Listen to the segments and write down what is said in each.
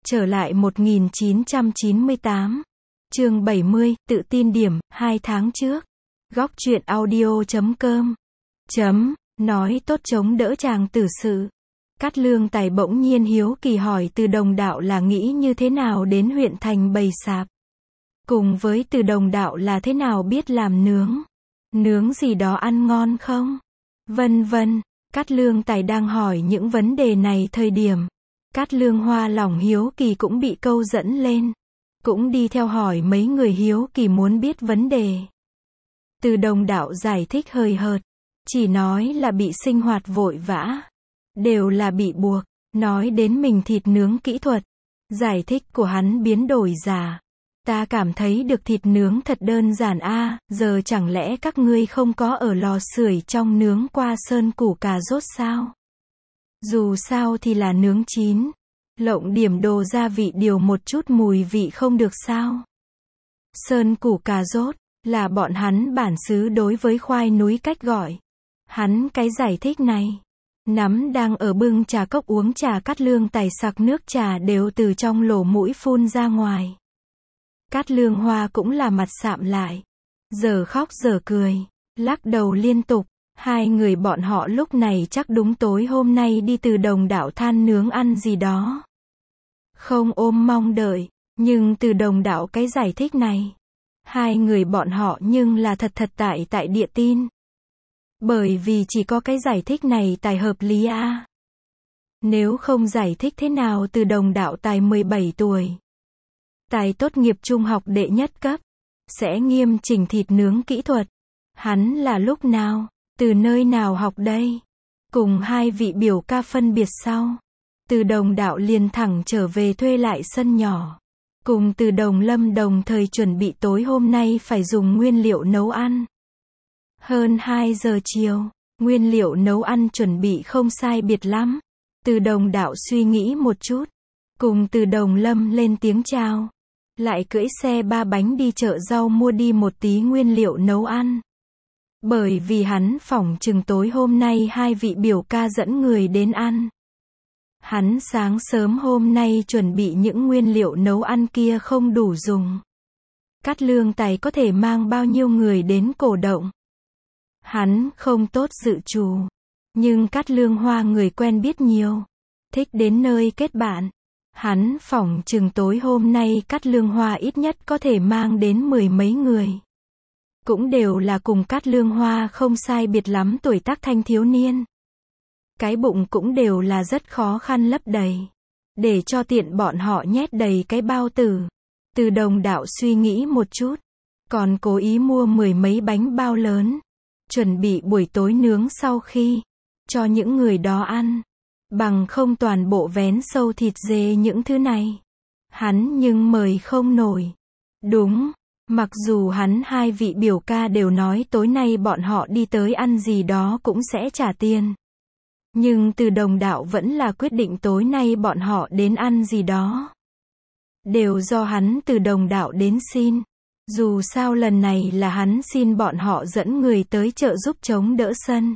Trở lại 1998. Chương 70, tự tin điểm, 2 tháng trước. Góc truyện audio.com. Nói tốt chống đỡ chàng tử sự. Cát Lương Tài bỗng nhiên hiếu kỳ hỏi Từ Đồng Đạo là nghĩ như thế nào đến huyện thành bày sạp. Cùng với Từ Đồng Đạo là thế nào biết làm nướng. Nướng gì đó ăn ngon không? Vân vân. Cát Lương Tài đang hỏi những vấn đề này thời điểm. Cát Lương Hoa lòng hiếu kỳ cũng bị câu dẫn lên. Cũng đi theo hỏi mấy người hiếu kỳ muốn biết vấn đề. Từ Đồng Đạo giải thích hời hợt. Chỉ nói là bị sinh hoạt vội vã. Đều là bị buộc. Nói đến mình thịt nướng kỹ thuật. Giải thích của hắn biến đổi giả. Ta cảm thấy được thịt nướng thật đơn giản a, giờ chẳng lẽ các ngươi không có ở lò sưởi trong nướng qua sơn củ cà rốt sao? Dù sao thì là nướng chín. Lộng điểm đồ gia vị điều một chút mùi vị không được sao? Sơn củ cà rốt là bọn hắn bản xứ đối với khoai núi cách gọi. Hắn cái giải thích này. Nắm đang ở bưng trà cốc uống trà Cát Lương Tài sặc nước trà đều từ trong lỗ mũi phun ra ngoài. Cát Lương Hoa cũng là mặt sạm lại. Giờ khóc giờ cười. Lắc đầu liên tục. Hai người bọn họ lúc này chắc đúng tối hôm nay đi Từ Đồng Đạo than nướng ăn gì đó. Không ôm mong đợi. Nhưng Từ Đồng Đạo cái giải thích này. Hai người bọn họ nhưng là thật tại địa tin. Bởi vì chỉ có cái giải thích này tài hợp lý a. Nếu không giải thích thế nào Từ Đồng Đạo tài 17 tuổi. Tài tốt nghiệp trung học đệ nhất cấp. Sẽ nghiêm chỉnh thịt nướng kỹ thuật. Hắn là lúc nào, từ nơi nào học đây? Cùng hai vị biểu ca phân biệt sau. Từ Đồng Đạo liền thẳng trở về thuê lại sân nhỏ. Cùng Từ Đồng Lâm đồng thời chuẩn bị tối hôm nay phải dùng nguyên liệu nấu ăn. Hơn 2 giờ chiều, nguyên liệu nấu ăn chuẩn bị không sai biệt lắm. Từ Đồng Đạo suy nghĩ một chút. Cùng Từ Đồng Lâm lên tiếng chào. Lại cưỡi xe 3 bánh đi chợ rau mua đi một tí nguyên liệu nấu ăn. Bởi vì hắn phỏng chừng tối hôm nay hai vị biểu ca dẫn người đến ăn. Hắn sáng sớm hôm nay chuẩn bị những nguyên liệu nấu ăn kia không đủ dùng. Cát Lương Tài có thể mang bao nhiêu người đến cổ động. Hắn không tốt dự trù. Nhưng Cát Lương Hoa người quen biết nhiều. Thích đến nơi kết bạn. Hắn phỏng chừng tối hôm nay Cát Lương Hoa ít nhất có thể mang đến 10 mấy người. Cũng đều là cùng Cát Lương Hoa không sai biệt lắm tuổi tác thanh thiếu niên. Cái bụng cũng đều là rất khó khăn lấp đầy. Để cho tiện bọn họ nhét đầy cái bao tử. Từ Đồng Đạo suy nghĩ một chút. Còn cố ý mua 10 mấy bánh bao lớn. Chuẩn bị buổi tối nướng sau khi. Cho những người đó ăn. Bằng không toàn bộ vén sâu thịt dê những thứ này. Hắn nhưng mời không nổi. Đúng. Mặc dù hắn hai vị biểu ca đều nói tối nay bọn họ đi tới ăn gì đó cũng sẽ trả tiền. Nhưng Từ Đồng Đạo vẫn là quyết định tối nay bọn họ đến ăn gì đó. Đều do hắn Từ Đồng Đạo đến xin. Dù sao lần này là hắn xin bọn họ dẫn người tới chợ giúp chống đỡ sân.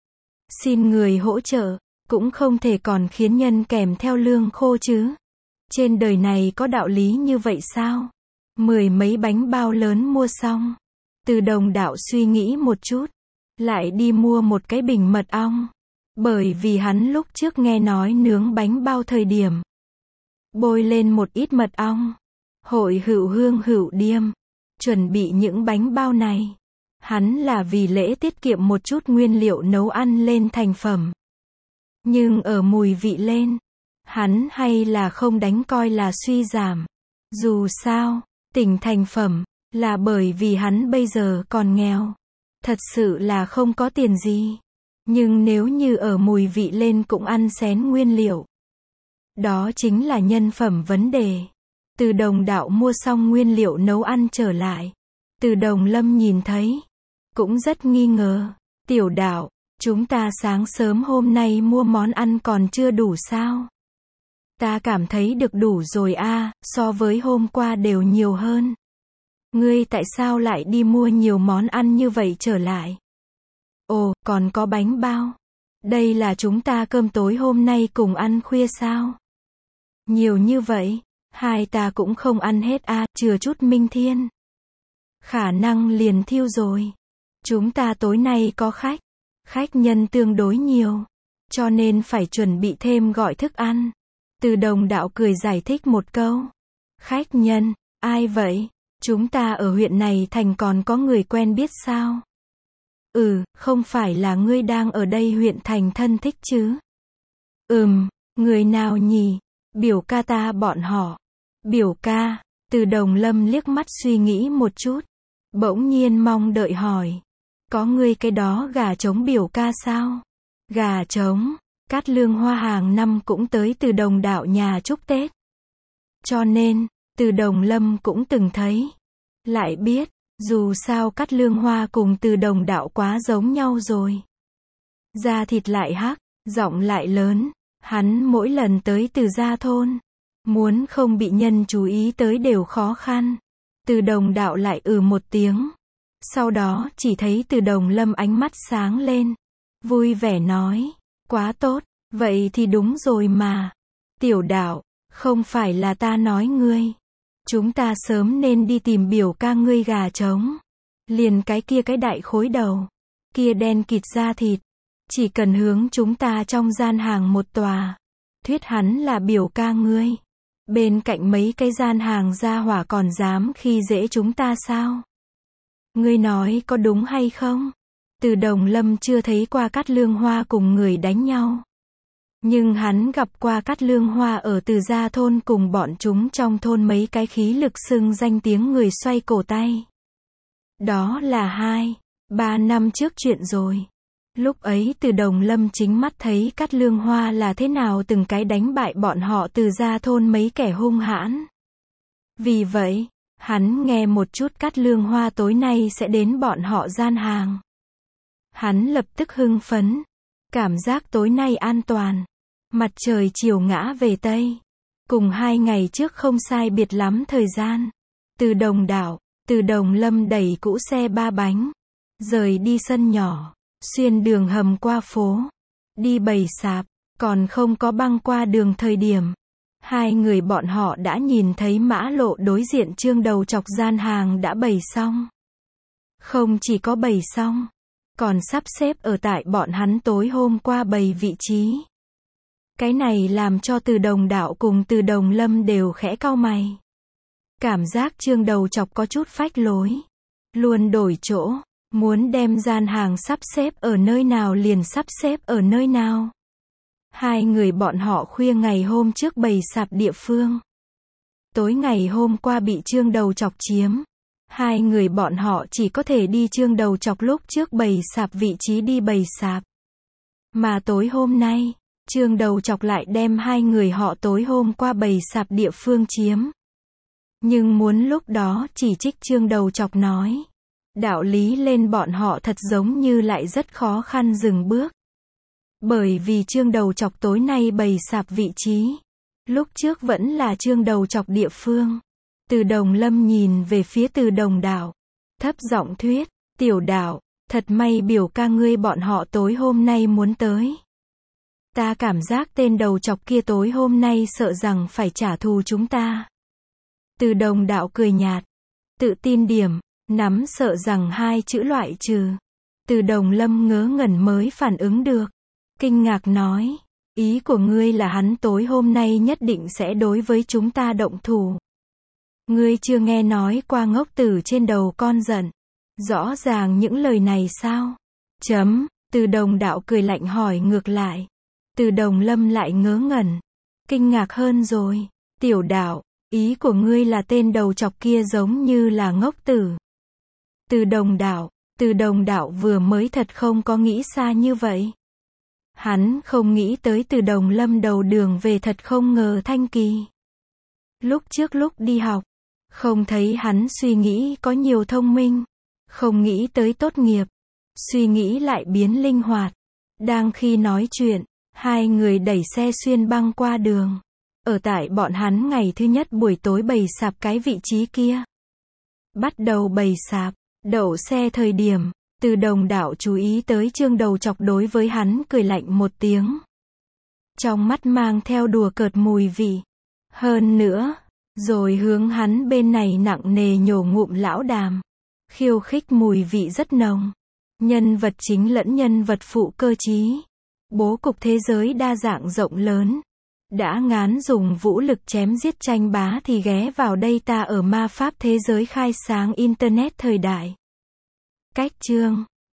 Xin người hỗ trợ, cũng không thể còn khiến nhân kèm theo lương khô chứ. Trên đời này có đạo lý như vậy sao? 10 mấy bánh bao lớn mua xong. Từ Đồng Đạo suy nghĩ một chút. Lại đi mua một cái bình mật ong. Bởi vì hắn lúc trước nghe nói nướng bánh bao thời điểm. Bôi lên một ít mật ong. Hội hữu hương hữu điềm. Chuẩn bị những bánh bao này. Hắn là vì lễ tiết kiệm một chút nguyên liệu nấu ăn lên thành phẩm. Nhưng ở mùi vị lên. Hắn hay là không đánh coi là suy giảm. Dù sao. Tỉnh thành phẩm, là bởi vì hắn bây giờ còn nghèo. Thật sự là không có tiền gì. Nhưng nếu như ở mùi vị lên cũng ăn xén nguyên liệu. Đó chính là nhân phẩm vấn đề. Từ Đồng Đạo mua xong nguyên liệu nấu ăn trở lại. Từ Đồng Lâm nhìn thấy. Cũng rất nghi ngờ. Tiểu Đạo, chúng ta sáng sớm hôm nay mua món ăn còn chưa đủ sao? Ta cảm thấy được đủ rồi a, so với hôm qua đều nhiều hơn. Ngươi tại sao lại đi mua nhiều món ăn như vậy trở lại? Ồ, còn có bánh bao. Đây là chúng ta cơm tối hôm nay cùng ăn khuya sao? Nhiều như vậy, hai ta cũng không ăn hết à, chừa chút Minh Thiên. Khả năng liền thiêu rồi. Chúng ta tối nay có khách. Khách nhân tương đối nhiều. Cho nên phải chuẩn bị thêm gọi thức ăn. Từ Đồng Đạo cười giải thích một câu. Khách nhân, ai vậy? Chúng ta ở huyện này thành còn có người quen biết sao? Không phải là ngươi đang ở đây huyện thành thân thích chứ? Người nào nhỉ? Biểu ca ta bọn họ. Biểu ca, Từ Đồng Lâm liếc mắt suy nghĩ một chút. Bỗng nhiên mong đợi hỏi. Có ngươi cái đó gà trống biểu ca sao? Gà trống, Cát Lương Hoa hàng năm cũng tới Từ Đồng Đạo nhà chúc Tết. Cho nên, Từ Đồng Lâm cũng từng thấy. Lại biết, dù sao Cát Lương Hoa cùng Từ Đồng Đạo quá giống nhau rồi. Da thịt lại hắc, giọng lại lớn. Hắn mỗi lần tới Từ Gia thôn, muốn không bị nhân chú ý tới đều khó khăn. Từ Đồng Đạo lại một tiếng. Sau đó chỉ thấy Từ Đồng Lâm ánh mắt sáng lên. Vui vẻ nói. Quá tốt, vậy thì đúng rồi mà. Tiểu Đạo, không phải là ta nói ngươi. Chúng ta sớm nên đi tìm biểu ca ngươi gà trống. Liền cái kia cái đại khối đầu. Kia đen kịt da thịt. Chỉ cần hướng chúng ta trong gian hàng một tòa. Thuyết hắn là biểu ca ngươi. Bên cạnh mấy cái gian hàng gia hỏa còn dám khi dễ chúng ta sao? Ngươi nói có đúng hay không? Từ Đồng Lâm chưa thấy qua Cát Lương Hoa cùng người đánh nhau. Nhưng hắn gặp qua Cát Lương Hoa ở Từ Gia thôn cùng bọn chúng trong thôn mấy cái khí lực xưng danh tiếng người xoay cổ tay. Đó là 2-3 năm trước chuyện rồi. Lúc ấy Từ Đồng Lâm chính mắt thấy Cát Lương Hoa là thế nào từng cái đánh bại bọn họ Từ Gia thôn mấy kẻ hung hãn. Vì vậy, hắn nghe một chút Cát Lương Hoa tối nay sẽ đến bọn họ gian hàng. Hắn lập tức hưng phấn. Cảm giác tối nay an toàn. Mặt trời chiều ngã về Tây. Cùng 2 ngày trước không sai biệt lắm thời gian. Từ Đồng Đạo, Từ Đồng Lâm đẩy cũ xe 3 bánh. Rời đi sân nhỏ. Xuyên đường hầm qua phố. Đi bày sạp. Còn không có băng qua đường thời điểm. 2 người bọn họ đã nhìn thấy mã lộ đối diện Trương Đầu Chọc gian hàng đã bày xong. Không chỉ có bày xong. Còn sắp xếp ở tại bọn hắn tối hôm qua bày vị trí. Cái này làm cho Từ Đồng Đạo cùng Từ Đồng Lâm đều khẽ cau mày. Cảm giác Trương Đầu Chọc có chút phách lối. Luôn đổi chỗ. Muốn đem gian hàng sắp xếp ở nơi nào liền sắp xếp ở nơi nào. 2 người bọn họ khuya ngày hôm trước bày sạp địa phương. Tối ngày hôm qua bị Trương Đầu Chọc chiếm. 2 người bọn họ chỉ có thể đi Trương Đầu Chọc lúc trước bày sạp vị trí đi bày sạp. Mà tối hôm nay, Trương Đầu Chọc lại đem 2 người họ tối hôm qua bày sạp địa phương chiếm. Nhưng muốn lúc đó chỉ trích Trương Đầu Chọc nói. Đạo lý lên bọn họ thật giống như lại rất khó khăn dừng bước. Bởi vì Trương Đầu Chọc tối nay bày sạp vị trí. Lúc trước vẫn là Trương Đầu Chọc địa phương. Từ Đồng Lâm nhìn về phía Từ Đồng Đạo. Thấp giọng thuyết. Tiểu Đạo, thật may biểu ca ngươi bọn họ tối hôm nay muốn tới. Ta cảm giác tên đầu chọc kia tối hôm nay sợ rằng phải trả thù chúng ta. Từ Đồng Đạo cười nhạt. Tự tin điểm. Nắm sợ rằng 2 chữ loại trừ. Từ Đồng Lâm ngớ ngẩn mới phản ứng được. Kinh ngạc nói. Ý của ngươi là hắn tối hôm nay nhất định sẽ đối với chúng ta động thủ. Ngươi chưa nghe nói qua ngốc tử trên đầu con giận. Rõ ràng những lời này sao? Từ Đồng Đạo cười lạnh hỏi ngược lại. Từ Đồng Lâm lại ngớ ngẩn. Kinh ngạc hơn rồi. Tiểu Đạo, ý của ngươi là tên đầu chọc kia giống như là ngốc tử. Từ Đồng Đạo vừa mới thật không có nghĩ xa như vậy. Hắn không nghĩ tới Từ Đồng Lâm đầu đường về thật không ngờ thanh kỳ. Lúc trước lúc đi học, không thấy hắn suy nghĩ có nhiều thông minh. Không nghĩ tới tốt nghiệp. Suy nghĩ lại biến linh hoạt. Đang khi nói chuyện, 2 người đẩy xe xuyên băng qua đường. Ở tại bọn hắn ngày thứ nhất buổi tối bày sạp cái vị trí kia. Bắt đầu bày sạp, đậu xe thời điểm, Từ Đồng Đạo chú ý tới Trương Đầu Chọc đối với hắn cười lạnh một tiếng. Trong mắt mang theo đùa cợt mùi vị. Hơn nữa, rồi hướng hắn bên này nặng nề nhổ ngụm lão đàm. Khiêu khích mùi vị rất nồng. Nhân vật chính lẫn nhân vật phụ cơ trí. Bố cục thế giới đa dạng rộng lớn. Đã ngán dùng vũ lực chém giết tranh bá thì ghé vào đây ta ở ma pháp thế giới khai sáng Internet thời đại. Cách chương